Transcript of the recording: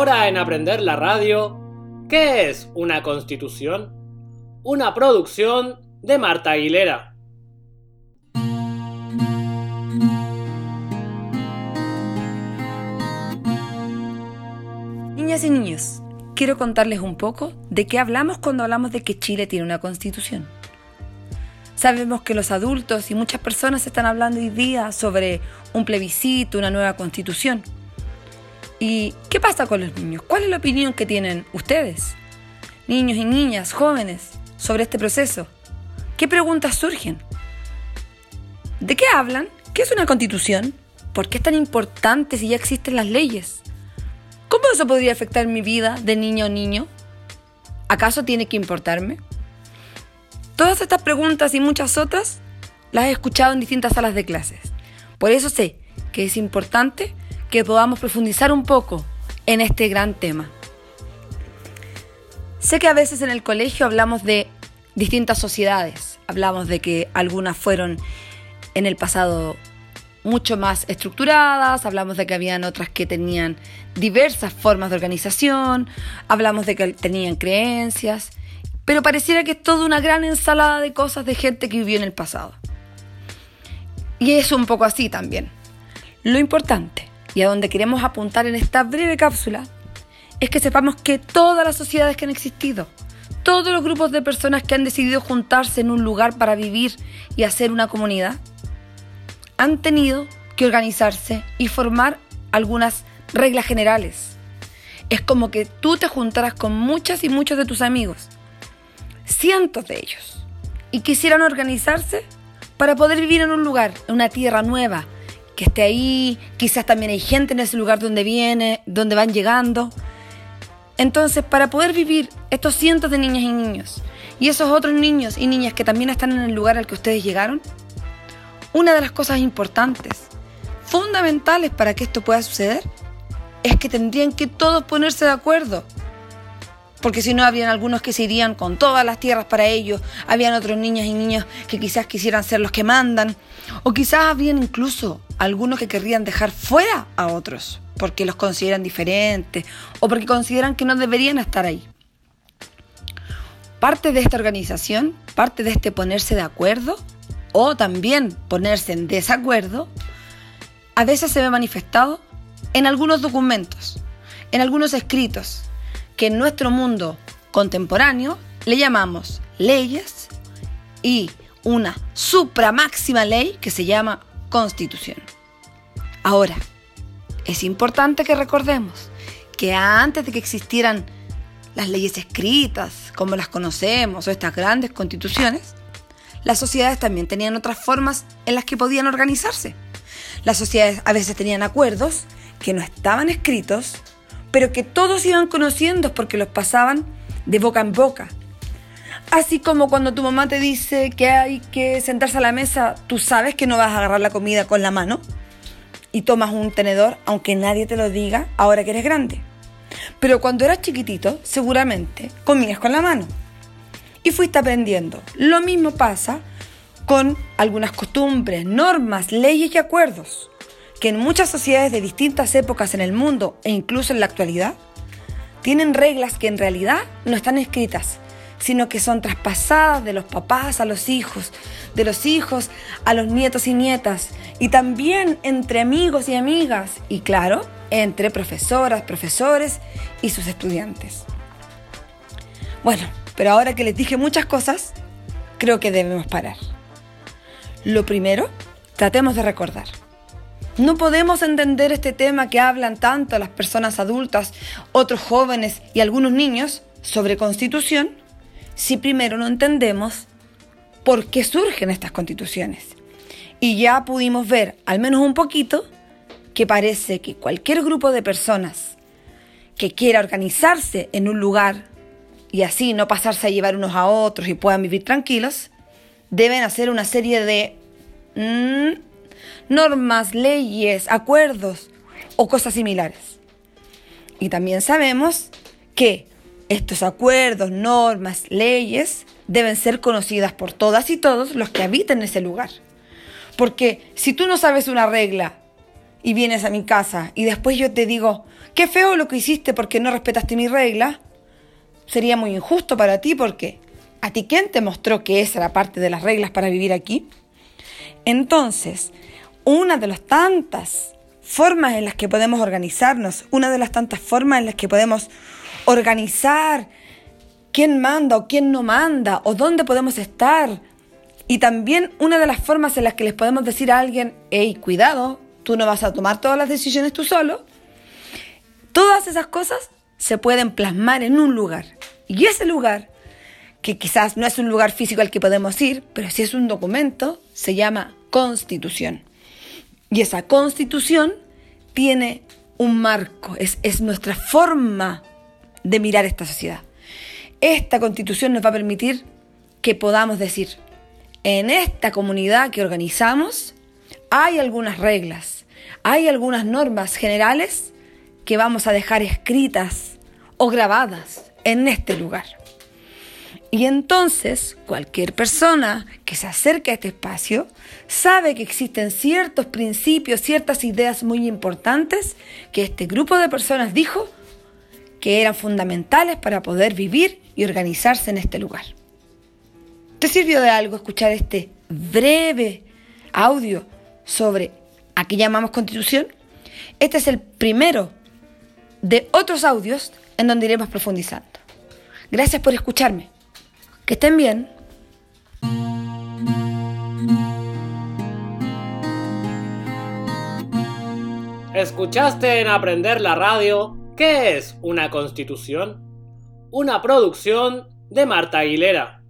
Ahora en Aprender la Radio, ¿qué es una constitución? Una producción de Marta Aguilera. Niñas y niños, quiero contarles un poco de qué hablamos cuando hablamos de que Chile tiene una constitución. Sabemos que los adultos y muchas personas están hablando hoy día sobre un plebiscito, una nueva constitución. ¿Y qué pasa con los niños? ¿Cuál es la opinión que tienen ustedes, niños y niñas, jóvenes, sobre este proceso? ¿Qué preguntas surgen? ¿De qué hablan? ¿Qué es una constitución? ¿Por qué es tan importante si ya existen las leyes? ¿Cómo eso podría afectar mi vida de niño a niño? ¿Acaso tiene que importarme? Todas estas preguntas y muchas otras las he escuchado en distintas salas de clases. Por eso sé que es importante que podamos profundizar un poco en este gran tema. Sé que a veces en el colegio hablamos de distintas sociedades. Hablamos de que algunas fueron en el pasado mucho más estructuradas, hablamos de que habían otras que tenían diversas formas de organización, hablamos de que tenían creencias, pero pareciera que es toda una gran ensalada de cosas de gente que vivió en el pasado. Y es un poco así también. Lo importante, y a donde queremos apuntar en esta breve cápsula, es que sepamos que todas las sociedades que han existido, todos los grupos de personas que han decidido juntarse en un lugar para vivir y hacer una comunidad, han tenido que organizarse y formar algunas reglas generales. Es como que tú te juntaras con muchas y muchos de tus amigos, cientos de ellos, y quisieran organizarse para poder vivir en un lugar, en una tierra nueva, que esté ahí. Quizás también hay gente en ese lugar donde van llegando. Entonces, para poder vivir estos cientos de niñas y niños, y esos otros niños y niñas que también están en el lugar al que ustedes llegaron, una de las cosas importantes, fundamentales para que esto pueda suceder, es que tendrían que todos ponerse de acuerdo. Porque si no, habrían algunos que se irían con todas las tierras para ellos, habían otros niñas y niños que quizás quisieran ser los que mandan, o quizás habrían incluso algunos que querrían dejar fuera a otros, porque los consideran diferentes, o porque consideran que no deberían estar ahí. Parte de esta organización, parte de este ponerse de acuerdo, o también ponerse en desacuerdo, a veces se ve manifestado en algunos documentos, en algunos escritos, que en nuestro mundo contemporáneo le llamamos leyes, y una supramáxima ley que se llama Constitución. Ahora, es importante que recordemos que antes de que existieran las leyes escritas, como las conocemos, o estas grandes constituciones, las sociedades también tenían otras formas en las que podían organizarse. Las sociedades a veces tenían acuerdos que no estaban escritos, pero que todos iban conociendo porque los pasaban de boca en boca. Así como cuando tu mamá te dice que hay que sentarse a la mesa, tú sabes que no vas a agarrar la comida con la mano y tomas un tenedor, aunque nadie te lo diga ahora que eres grande. Pero cuando eras chiquitito, seguramente comías con la mano y fuiste aprendiendo. Lo mismo pasa con algunas costumbres, normas, leyes y acuerdos que en muchas sociedades de distintas épocas en el mundo e incluso en la actualidad tienen reglas que en realidad no están escritas, sino que son traspasadas de los papás a los hijos, de los hijos a los nietos y nietas, y también entre amigos y amigas, y claro, entre profesoras, profesores y sus estudiantes. Bueno, pero ahora que les dije muchas cosas, creo que debemos parar. Lo primero, tratemos de recordar. No podemos entender este tema que hablan tanto las personas adultas, otros jóvenes y algunos niños sobre constitución si primero no entendemos por qué surgen estas constituciones. Y ya pudimos ver, al menos un poquito, que parece que cualquier grupo de personas que quiera organizarse en un lugar y así no pasarse a llevar unos a otros y puedan vivir tranquilos, deben hacer una serie de normas, leyes, acuerdos o cosas similares. Y también sabemos que estos acuerdos, normas, leyes deben ser conocidas por todas y todos los que habitan ese lugar. Porque si tú no sabes una regla y vienes a mi casa y después yo te digo Qué feo lo que hiciste porque no respetaste mi regla. Sería muy injusto para ti porque ¿a ti quién te mostró que esa era parte de las reglas para vivir aquí? Entonces, una de las tantas formas en las que podemos organizarnos, una de las tantas formas en las que podemos organizar quién manda o quién no manda o dónde podemos estar, y también una de las formas en las que les podemos decir a alguien, hey, cuidado, tú no vas a tomar todas las decisiones tú solo. Todas esas cosas se pueden plasmar en un lugar. Y ese lugar, que quizás no es un lugar físico al que podemos ir, pero sí es un documento, se llama Constitución. Y esa Constitución tiene un marco, es nuestra forma de mirar esta sociedad. Esta Constitución nos va a permitir que podamos decir, en esta comunidad que organizamos hay algunas reglas, hay algunas normas generales que vamos a dejar escritas o grabadas en este lugar. Y entonces cualquier persona que se acerque a este espacio sabe que existen ciertos principios, ciertas ideas muy importantes que este grupo de personas dijo que eran fundamentales para poder vivir y organizarse en este lugar. ¿Te sirvió de algo escuchar este breve audio sobre a qué llamamos Constitución? Este es el primero de otros audios en donde iremos profundizando. Gracias por escucharme. Que estén bien. ¿Escuchaste en Aprender la Radio qué es una constitución? Una producción de Marta Aguilera.